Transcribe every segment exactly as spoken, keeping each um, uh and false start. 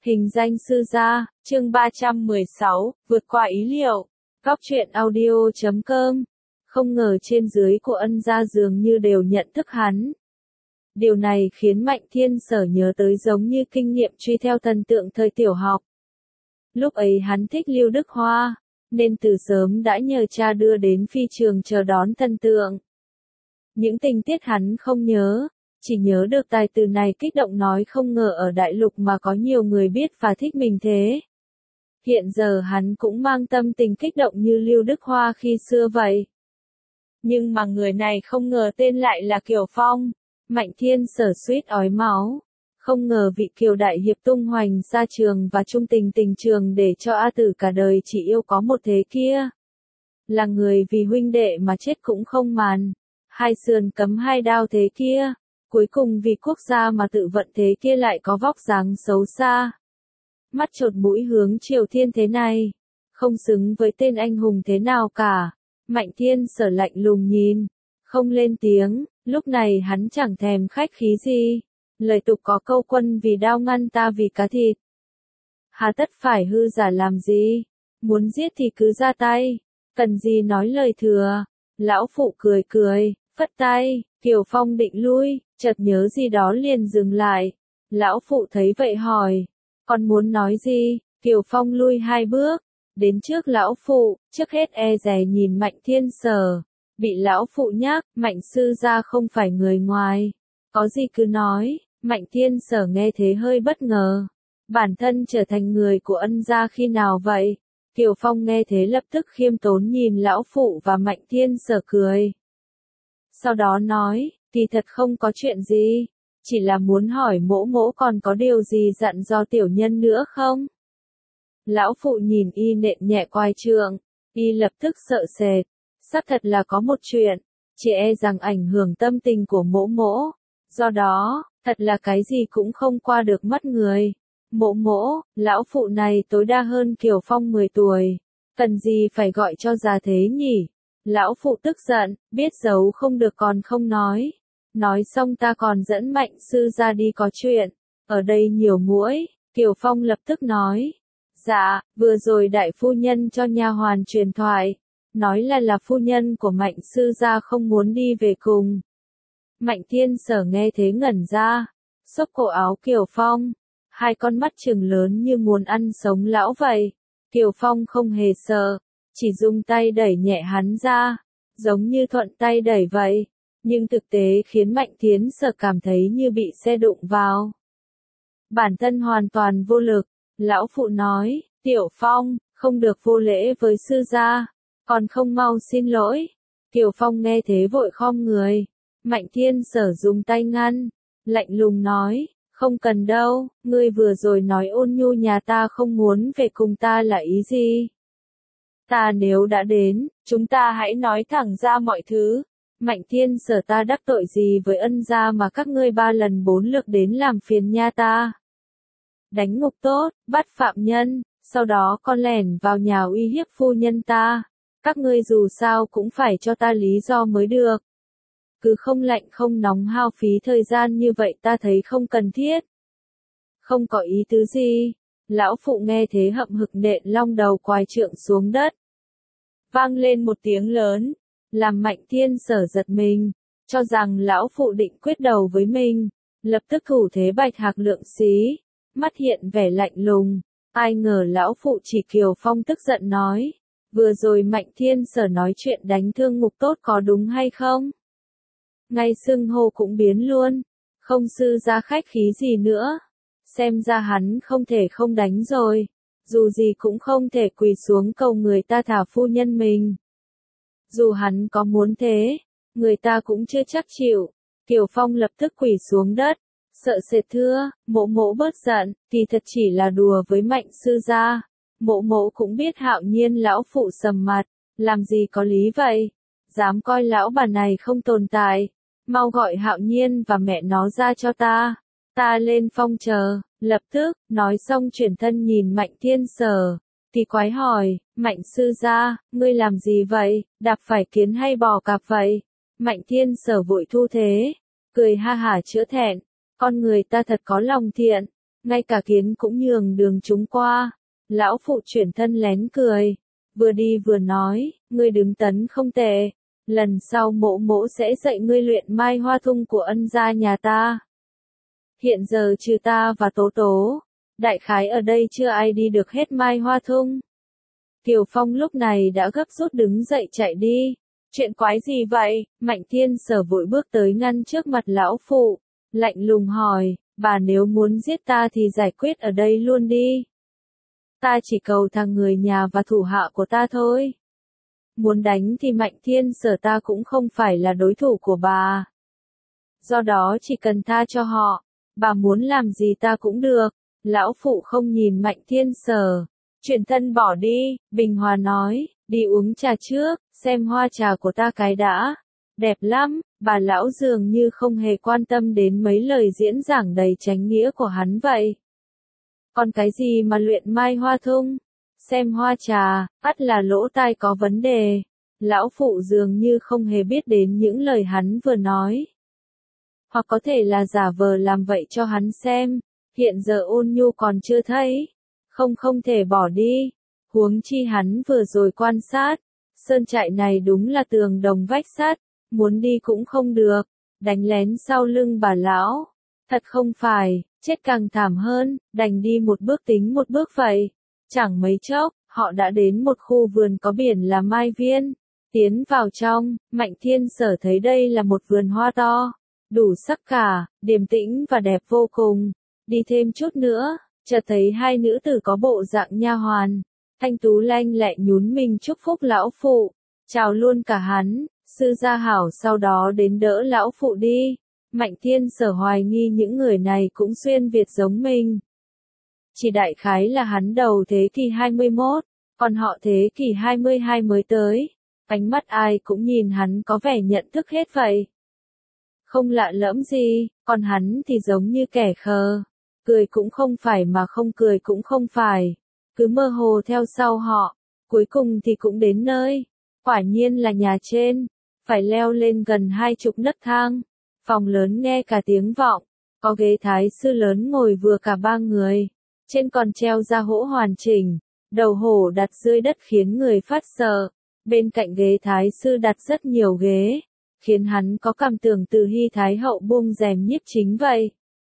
Hình danh sư gia, chương ba trăm mười sáu, vượt qua ý liệu. Góc truyện audio chấm com. Không ngờ trên dưới của ân gia dường như đều nhận thức hắn. Điều này khiến Mạnh Thiên Sở nhớ tới giống như kinh nghiệm truy theo thần tượng thời tiểu học. Lúc ấy hắn thích Lưu Đức Hoa, nên từ sớm đã nhờ cha đưa đến phi trường chờ đón thần tượng. Những tình tiết hắn không nhớ, chỉ nhớ được tài từ này kích động nói không ngờ ở đại lục mà có nhiều người biết và thích mình thế. Hiện giờ hắn cũng mang tâm tình kích động như Lưu Đức Hoa khi xưa vậy. Nhưng mà người này không ngờ tên lại là Kiều Phong. Mạnh Thiên Sở suýt ói máu. Không ngờ vị Kiều đại hiệp tung hoành ra trường và trung tình tình trường để cho A Tử cả đời chỉ yêu có một thế kia. Là người vì huynh đệ mà chết cũng không màn. Hai sườn cấm hai đao thế kia. Cuối cùng vì quốc gia mà tự vận thế kia lại có vóc dáng xấu xa. Mắt chột mũi hướng Triều Thiên thế này. Không xứng với tên anh hùng thế nào cả. Mạnh Thiên Sở lạnh lùng nhìn. Không lên tiếng. Lúc này hắn chẳng thèm khách khí gì. Lời tục có câu quân vì đao ngăn ta vì cá thịt. Hà tất phải hư giả làm gì? Muốn giết thì cứ ra tay. Cần gì nói lời thừa? Lão phụ cười cười, phất tay. Kiều Phong định lui, chợt nhớ gì đó liền dừng lại. Lão phụ thấy vậy hỏi. Còn muốn nói gì? Kiều Phong lui hai bước. Đến trước lão phụ, trước hết e dè nhìn Mạnh Thiên Sở. Bị lão phụ nhắc, Mạnh sư gia không phải người ngoài. Có gì cứ nói. Mạnh Thiên Sở nghe thế hơi bất ngờ. Bản thân trở thành người của ân gia khi nào vậy? Kiều Phong nghe thế lập tức khiêm tốn nhìn lão phụ và Mạnh Thiên Sở cười. Sau đó nói, thì thật không có chuyện gì. Chỉ là muốn hỏi mỗ mỗ còn có điều gì dặn dò tiểu nhân nữa không? Lão phụ nhìn y nện nhẹ quai trượng. Y lập tức sợ sệt. Sắp thật là có một chuyện. Chỉ e rằng ảnh hưởng tâm tình của mỗ mỗ. Do đó, thật là cái gì cũng không qua được mắt người. Mỗ mỗ, lão phụ này tối đa hơn Kiều Phong mười tuổi. Cần gì phải gọi cho già thế nhỉ? Lão phụ tức giận, biết giấu không được còn không nói. Nói xong ta còn dẫn Mạnh sư ra đi có chuyện. Ở đây nhiều muỗi. Kiều Phong lập tức nói. Dạ, vừa rồi đại phu nhân cho nha hoàn truyền thoại. Nói là là phu nhân của Mạnh sư gia không muốn đi về cùng. Mạnh Thiên Sở nghe thế ngẩn ra. Xốc cổ áo Kiều Phong. Hai con mắt trừng lớn như muốn ăn sống lão vậy. Kiều Phong không hề sợ. Chỉ dùng tay đẩy nhẹ hắn ra. Giống như thuận tay đẩy vậy. Nhưng thực tế khiến Mạnh Thiên Sở cảm thấy như bị xe đụng vào. Bản thân hoàn toàn vô lực. Lão phụ nói, Tiểu Phong, không được vô lễ với sư gia. Còn không mau xin lỗi. Kiều Phong nghe thế vội khom người. Mạnh Thiên Sở dùng tay ngăn. Lạnh lùng nói, không cần đâu, ngươi vừa rồi nói ôn nhu nhà ta không muốn về cùng ta là ý gì? Ta nếu đã đến, chúng ta hãy nói thẳng ra mọi thứ. Mạnh Thiên Sở ta đắc tội gì với ân gia mà các ngươi ba lần bốn lượt đến làm phiền nha ta? Đánh ngục tốt, bắt phạm nhân, sau đó con lẻn vào nhà uy hiếp phu nhân ta. Các ngươi dù sao cũng phải cho ta lý do mới được. Cứ không lạnh không nóng hao phí thời gian như vậy ta thấy không cần thiết. Không có ý tứ gì. Lão phụ nghe thế hậm hực nện long đầu quai trượng xuống đất. Vang lên một tiếng lớn. Làm Mạnh Thiên Sở giật mình. Cho rằng lão phụ định quyết đầu với mình. Lập tức thủ thế bạch hạc lượng xí. Mắt hiện vẻ lạnh lùng. Ai ngờ lão phụ chỉ Kiều Phong tức giận nói. Vừa rồi Mạnh Thiên Sở nói chuyện đánh thương ngục tốt có đúng hay không? Ngay xưng hô cũng biến luôn. Không sư ra khách khí gì nữa. Xem ra hắn không thể không đánh rồi. Dù gì cũng không thể quỳ xuống cầu người ta thả phu nhân mình. Dù hắn có muốn thế, người ta cũng chưa chắc chịu. Kiều Phong lập tức quỳ xuống đất. Sợ sệt thưa, mỗ mỗ bớt giận, kỳ thật chỉ là đùa với Mạnh sư gia. Mỗ mỗ cũng biết Hạo Nhiên lão phụ sầm mặt. Làm gì có lý vậy? Dám coi lão bà này không tồn tại. Mau gọi Hạo Nhiên và mẹ nó ra cho ta. Ta lên phong chờ. Lập tức, nói xong chuyển thân nhìn Mạnh Thiên Sở. Thì quái hỏi, Mạnh sư gia, ngươi làm gì vậy? Đạp phải kiến hay bò cạp vậy? Mạnh Thiên Sở vội thu thế. Cười ha hả chữa thẹn. Con người ta thật có lòng thiện. ngay cả kiến cũng nhường đường chúng qua. Lão phụ chuyển thân lén cười, vừa đi vừa nói, ngươi đứng tấn không tệ, lần sau mộ mộ sẽ dạy ngươi luyện mai hoa thung của ân gia nhà ta. Hiện giờ trừ ta và Tố Tố, đại khái ở đây chưa ai đi được hết mai hoa thung. Kiều Phong lúc này đã gấp rút đứng dậy chạy đi. Chuyện quái gì vậy? Mạnh Thiên Sở vội bước tới ngăn trước mặt lão phụ, lạnh lùng hỏi, bà nếu muốn giết ta thì giải quyết ở đây luôn đi. Ta chỉ cầu thằng người nhà và thủ hạ của ta thôi. Muốn đánh thì Mạnh Thiên Sở ta cũng không phải là đối thủ của bà. Do đó chỉ cần tha cho họ, bà muốn làm gì ta cũng được. Lão phụ không nhìn Mạnh Thiên Sở, chuyển thân bỏ đi. Bình Hòa nói, đi uống trà trước, xem hoa trà của ta cái đã. Đẹp lắm. Bà lão dường như không hề quan tâm đến mấy lời diễn giảng đầy chánh nghĩa của hắn vậy. Còn cái gì mà luyện mai hoa thung? Xem hoa trà, ắt là lỗ tai có vấn đề. Lão phụ dường như không hề biết đến những lời hắn vừa nói. Hoặc có thể là giả vờ làm vậy cho hắn xem. Hiện giờ Ôn Nhu còn chưa thấy. Không không thể bỏ đi. Huống chi hắn vừa rồi quan sát. Sơn trại này đúng là tường đồng vách sắt. Muốn đi cũng không được. Đánh lén sau lưng bà lão. Thật không phải, chết càng thảm hơn, đành đi một bước tính một bước vậy. Chẳng mấy chốc, họ đã đến một khu vườn có biển là Mai Viên. Tiến vào trong, Mạnh Thiên Sở thấy đây là một vườn hoa to, đủ sắc cả, điềm tĩnh và đẹp vô cùng. Đi thêm chút nữa, chợt thấy hai nữ tử có bộ dạng nha hoàn. Thanh tú lanh lẹ nhún mình chúc phúc lão phụ, chào luôn cả hắn. Sư gia hảo sau đó đến đỡ lão phụ đi. Mạnh Thiên Sở hoài nghi những người này cũng xuyên Việt giống mình. Chỉ đại khái là hắn đầu thế kỷ hai mươi mốt, còn họ thế kỷ hai mươi hai mới tới. Ánh mắt ai cũng nhìn hắn có vẻ nhận thức hết vậy. Không lạ lẫm gì, còn hắn thì giống như kẻ khờ. Cười cũng không phải mà không cười cũng không phải. Cứ mơ hồ theo sau họ, cuối cùng thì cũng đến nơi. Quả nhiên là nhà trên, phải leo lên gần hai chục nấc thang. Phòng lớn nghe cả tiếng vọng, có ghế thái sư lớn ngồi vừa cả ba người. Trên còn treo ra hỗ hoàn chỉnh, đầu hổ đặt dưới đất khiến người phát sợ. Bên cạnh ghế thái sư đặt rất nhiều ghế, khiến hắn có cảm tưởng từ Hy Thái Hậu buông rèm nhiếp chính vậy.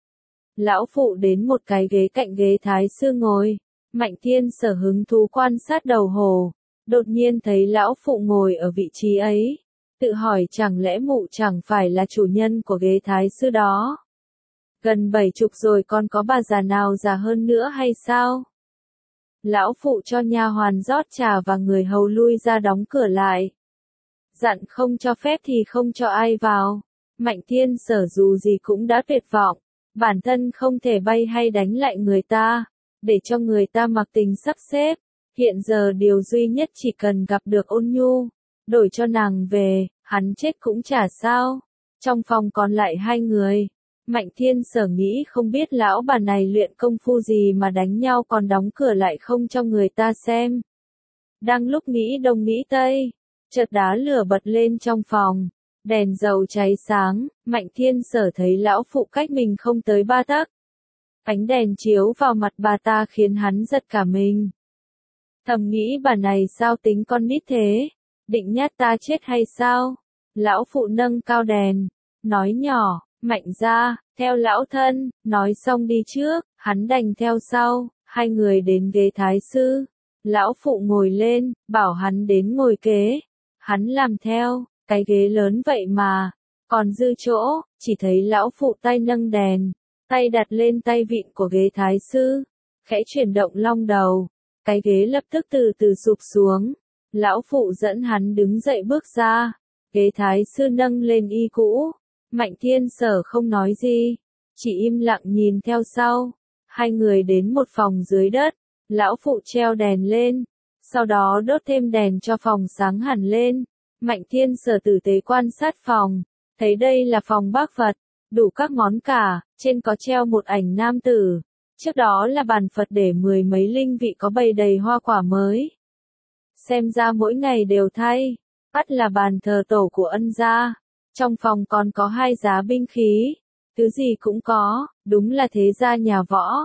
Lão phụ đến một cái ghế cạnh ghế thái sư ngồi, Mạnh Thiên Sở hứng thú quan sát đầu hổ, đột nhiên thấy lão phụ ngồi ở vị trí ấy, tự hỏi chẳng lẽ mụ chẳng phải là chủ nhân của ghế thái sư đó. Gần bảy chục rồi còn có bà già nào già hơn nữa hay sao? Lão phụ cho nha hoàn rót trà và người hầu lui ra đóng cửa lại. Dặn không cho phép thì không cho ai vào. Mạnh Thiên Sở dù gì cũng đã tuyệt vọng, bản thân không thể bay hay đánh lại người ta, để cho người ta mặc tình sắp xếp. Hiện giờ điều duy nhất chỉ cần gặp được Ôn Nhu, đổi cho nàng về, hắn chết cũng chả sao. Trong phòng còn lại hai người. Mạnh Thiên Sở nghĩ không biết lão bà này luyện công phu gì mà đánh nhau còn đóng cửa lại không cho người ta xem. Đang lúc nghĩ đông nghĩ tây, chợt đá lửa bật lên trong phòng, đèn dầu cháy sáng, Mạnh Thiên Sở thấy lão phụ cách mình không tới ba tấc. Ánh đèn chiếu vào mặt bà ta khiến hắn giật cả mình. Thầm nghĩ bà này sao tính con nít thế, định nhát ta chết hay sao? Lão phụ nâng cao đèn, nói nhỏ, Mạnh ra, theo lão thân, nói xong đi trước, hắn đành theo sau, hai người đến ghế thái sư. Lão phụ ngồi lên, bảo hắn đến ngồi kế. Hắn làm theo, cái ghế lớn vậy mà, còn dư chỗ, chỉ thấy lão phụ tay nâng đèn, tay đặt lên tay vịn của ghế thái sư, khẽ chuyển động long đầu, cái ghế lập tức từ từ sụp xuống. Lão phụ dẫn hắn đứng dậy bước ra, ghế thái sư nâng lên y cũ. Mạnh Thiên Sở không nói gì, chỉ im lặng nhìn theo sau. Hai người đến một phòng dưới đất, lão phụ treo đèn lên, sau đó đốt thêm đèn cho phòng sáng hẳn lên. Mạnh Thiên Sở tử tế quan sát phòng, thấy đây là phòng bác vật, đủ các món cả, trên có treo một ảnh nam tử, trước đó là bàn Phật để mười mấy linh vị có bày đầy hoa quả mới. Xem ra mỗi ngày đều thay, ắt là bàn thờ tổ của ân gia. Trong phòng còn có hai giá binh khí, thứ gì cũng có, đúng là thế gia nhà võ.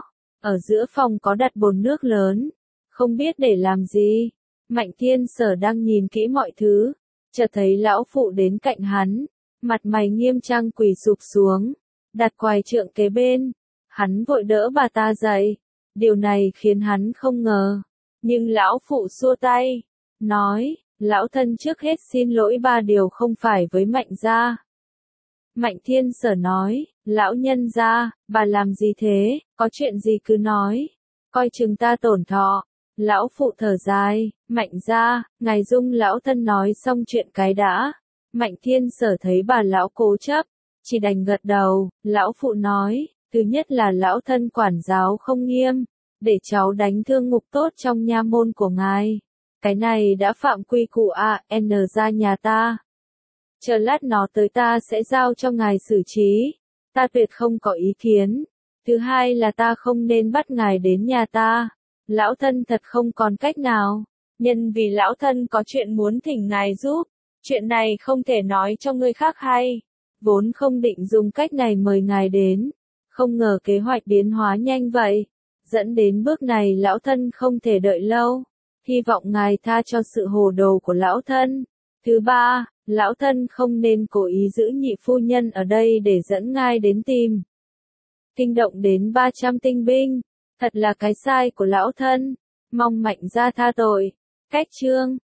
Ở giữa phòng có đặt bồn nước lớn, không biết để làm gì. Mạnh Thiên Sở đang nhìn kỹ mọi thứ, chợt thấy lão phụ đến cạnh hắn, mặt mày nghiêm trang quỳ sụp xuống, đặt quài trượng kế bên. Hắn vội đỡ bà ta dậy, điều này khiến hắn không ngờ. Nhưng lão phụ xua tay, nói, lão thân trước hết xin lỗi ba điều không phải với Mạnh gia. Mạnh Thiên Sở nói, lão nhân gia, bà làm gì thế, có chuyện gì cứ nói, coi chừng ta tổn thọ. Lão phụ thở dài, Mạnh gia, ngài dung lão thân nói xong chuyện cái đã. Mạnh Thiên Sở thấy bà lão cố chấp, chỉ đành gật đầu. Lão phụ nói, thứ nhất là lão thân quản giáo không nghiêm, để cháu đánh thương ngục tốt trong nha môn của ngài. Cái này đã phạm quy củ a en gia nhà ta. Chờ lát nó tới ta sẽ giao cho ngài xử trí, ta tuyệt không có ý kiến. Thứ hai là ta không nên bắt ngài đến nhà ta. Lão thân thật không còn cách nào, nhân vì lão thân có chuyện muốn thỉnh ngài giúp, chuyện này không thể nói cho người khác hay, vốn không định dùng cách này mời ngài đến, không ngờ kế hoạch biến hóa nhanh vậy, dẫn đến bước này lão thân không thể đợi lâu, hy vọng ngài tha cho sự hồ đồ của lão thân. Thứ ba, lão thân không nên cố ý giữ nhị phu nhân ở đây để dẫn ngài đến tìm. Kinh động đến ba trăm tinh binh. Thật là cái sai của lão thân, mong Mạnh gia tha tội. Cách chương